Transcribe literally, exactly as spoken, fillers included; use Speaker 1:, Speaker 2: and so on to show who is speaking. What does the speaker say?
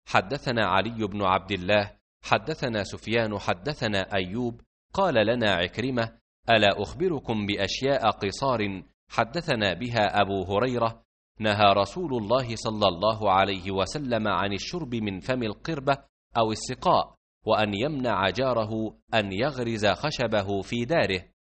Speaker 1: حدثنا علي بن عبد الله حدثنا سفيان حدثنا أيوب قال لنا عكرمة: ألا أخبركم بأشياء قصار حدثنا بها أبو هريرة: نهى رسول الله صلى الله عليه وسلم عن الشرب من فم القربة أو السقاء، وأن يمنع جاره أن يغرز خشبه في داره.